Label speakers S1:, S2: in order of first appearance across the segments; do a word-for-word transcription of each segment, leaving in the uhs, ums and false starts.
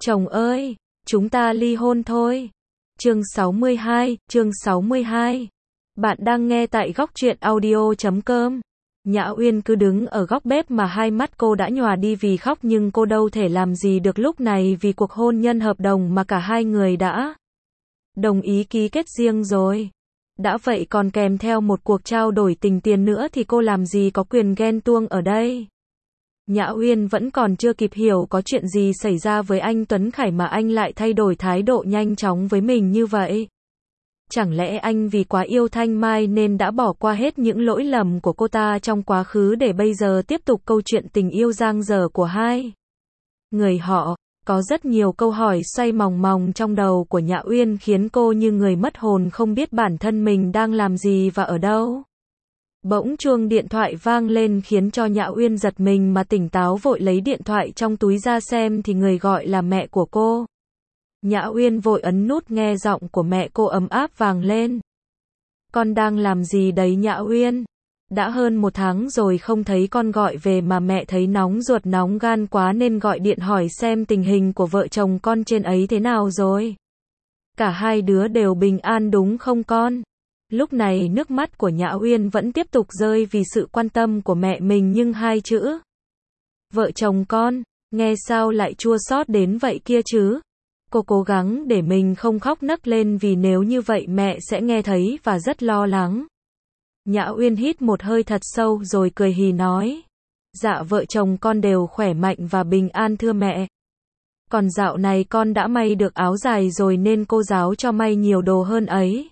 S1: Chồng ơi, chúng ta ly hôn thôi. Chương sáu mươi hai, chương sáu mươi hai. Bạn đang nghe tại góc truyện audio chấm com. Nhã Uyên cứ đứng ở góc bếp mà hai mắt cô đã nhòa đi vì khóc, nhưng cô đâu thể làm gì được lúc này vì cuộc hôn nhân hợp đồng mà cả hai người đã đồng ý ký kết riêng rồi. Đã vậy còn kèm theo một cuộc trao đổi tình tiền nữa thì cô làm gì có quyền ghen tuông ở đây. Nhã Uyên vẫn còn chưa kịp hiểu có chuyện gì xảy ra với anh Tuấn Khải mà anh lại thay đổi thái độ nhanh chóng với mình như vậy. Chẳng lẽ anh vì quá yêu Thanh Mai nên đã bỏ qua hết những lỗi lầm của cô ta trong quá khứ để bây giờ tiếp tục câu chuyện tình yêu dang dở của hai người họ? Có rất nhiều câu hỏi xoay mòng mòng trong đầu của Nhã Uyên khiến cô như người mất hồn, không biết bản thân mình đang làm gì và ở đâu. Bỗng chuông điện thoại vang lên khiến cho Nhã Uyên giật mình mà tỉnh táo, vội lấy điện thoại trong túi ra xem thì người gọi là mẹ của cô. Nhã Uyên vội ấn nút nghe, giọng của mẹ cô ấm áp vang lên. Con đang làm gì đấy Nhã Uyên? Đã hơn một tháng rồi không thấy con gọi về mà mẹ thấy nóng ruột nóng gan quá nên gọi điện hỏi xem tình hình của vợ chồng con trên ấy thế nào rồi. Cả hai đứa đều bình an đúng không con? Lúc này nước mắt của Nhã Uyên vẫn tiếp tục rơi vì sự quan tâm của mẹ mình, nhưng hai chữ vợ chồng con, nghe sao lại chua xót đến vậy kia chứ? Cô cố gắng để mình không khóc nấc lên vì nếu như vậy mẹ sẽ nghe thấy và rất lo lắng. Nhã Uyên hít một hơi thật sâu rồi cười hì nói. Dạ vợ chồng con đều khỏe mạnh và bình an thưa mẹ. Còn dạo này con đã may được áo dài rồi nên cô giáo cho may nhiều đồ hơn ấy.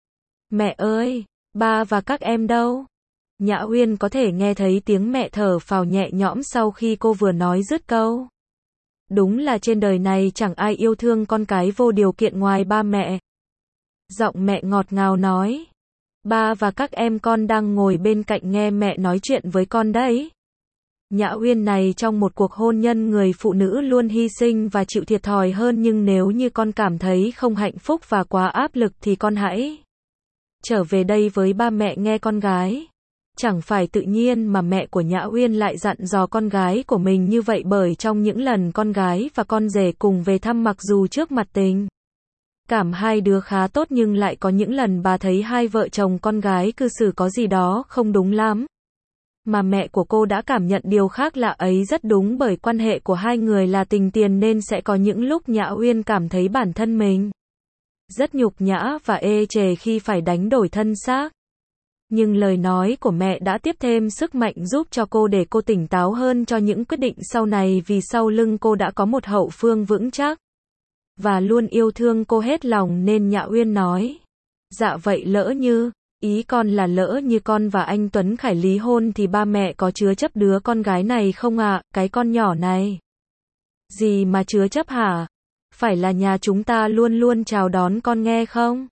S1: Mẹ ơi, ba và các em đâu? Nhã Uyên có thể nghe thấy tiếng mẹ thở phào nhẹ nhõm sau khi cô vừa nói dứt câu. Đúng là trên đời này chẳng ai yêu thương con cái vô điều kiện ngoài ba mẹ. Giọng mẹ ngọt ngào nói. Ba và các em con đang ngồi bên cạnh nghe mẹ nói chuyện với con đấy. Nhã Uyên này, trong một cuộc hôn nhân người phụ nữ luôn hy sinh và chịu thiệt thòi hơn, nhưng nếu như con cảm thấy không hạnh phúc và quá áp lực thì con hãy trở về đây với ba mẹ nghe con gái. Chẳng phải tự nhiên mà mẹ của Nhã Uyên lại dặn dò con gái của mình như vậy, bởi trong những lần con gái và con rể cùng về thăm, mặc dù trước mặt tình cảm hai đứa khá tốt nhưng lại có những lần bà thấy hai vợ chồng con gái cư xử có gì đó không đúng lắm. Mà mẹ của cô đã cảm nhận điều khác lạ ấy rất đúng, bởi quan hệ của hai người là tình tiền nên sẽ có những lúc Nhã Uyên cảm thấy bản thân mình rất nhục nhã và ê chề khi phải đánh đổi thân xác. Nhưng lời nói của mẹ đã tiếp thêm sức mạnh giúp cho cô để cô tỉnh táo hơn cho những quyết định sau này, vì sau lưng cô đã có một hậu phương vững chắc và luôn yêu thương cô hết lòng. Nên Nhã Uyên nói. Dạ vậy lỡ như, ý con là lỡ như con và anh Tuấn Khải lý hôn thì ba mẹ có chứa chấp đứa con gái này không ạ? À? Cái con nhỏ này. Gì mà chứa chấp hả? Phải là nhà chúng ta luôn luôn chào đón con nghe không?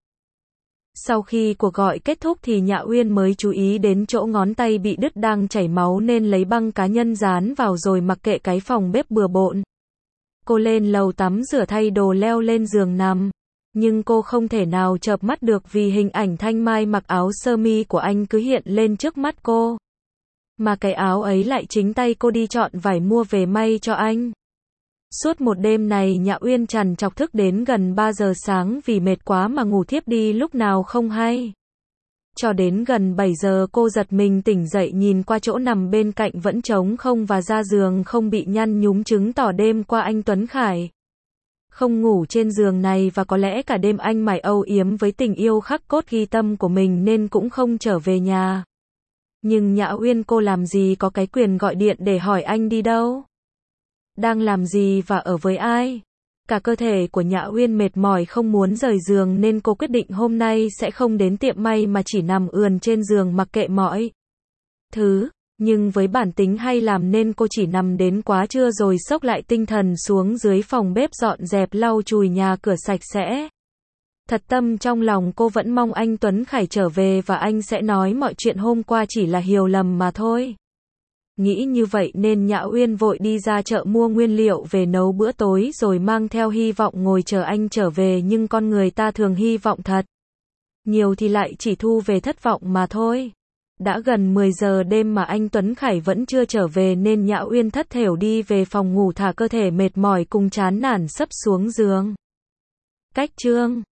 S1: Sau khi cuộc gọi kết thúc thì Nhã Uyên mới chú ý đến chỗ ngón tay bị đứt đang chảy máu nên lấy băng cá nhân dán vào rồi mặc kệ cái phòng bếp bừa bộn. Cô lên lầu tắm rửa thay đồ leo lên giường nằm. Nhưng cô không thể nào chợp mắt được vì hình ảnh Thanh Mai mặc áo sơ mi của anh cứ hiện lên trước mắt cô. Mà cái áo ấy lại chính tay cô đi chọn vải mua về may cho anh. Suốt một đêm này Nhã Uyên trằn trọc thức đến gần ba giờ sáng vì mệt quá mà ngủ thiếp đi lúc nào không hay. Cho đến gần bảy giờ cô giật mình tỉnh dậy, nhìn qua chỗ nằm bên cạnh vẫn trống không và da giường không bị nhăn nhúm, chứng tỏ đêm qua anh Tuấn Khải không ngủ trên giường này và có lẽ cả đêm anh mải âu yếm với tình yêu khắc cốt ghi tâm của mình nên cũng không trở về nhà. Nhưng Nhã Uyên cô làm gì có cái quyền gọi điện để hỏi anh đi đâu, đang làm gì và ở với ai. Cả cơ thể của Nhã Uyên mệt mỏi không muốn rời giường nên cô quyết định hôm nay sẽ không đến tiệm may mà chỉ nằm ườn trên giường mặc kệ mọi thứ. Nhưng với bản tính hay làm nên cô chỉ nằm đến quá trưa rồi xốc lại tinh thần xuống dưới phòng bếp dọn dẹp lau chùi nhà cửa sạch sẽ. Thật tâm trong lòng cô vẫn mong anh Tuấn Khải trở về và anh sẽ nói mọi chuyện hôm qua chỉ là hiểu lầm mà thôi. Nghĩ như vậy nên Nhã Uyên vội đi ra chợ mua nguyên liệu về nấu bữa tối rồi mang theo hy vọng ngồi chờ anh trở về, nhưng con người ta thường hy vọng thật nhiều thì lại chỉ thu về thất vọng mà thôi. Đã gần mười giờ đêm mà anh Tuấn Khải vẫn chưa trở về nên Nhã Uyên thất thểu đi về phòng ngủ thả cơ thể mệt mỏi cùng chán nản sấp xuống giường. Cách chương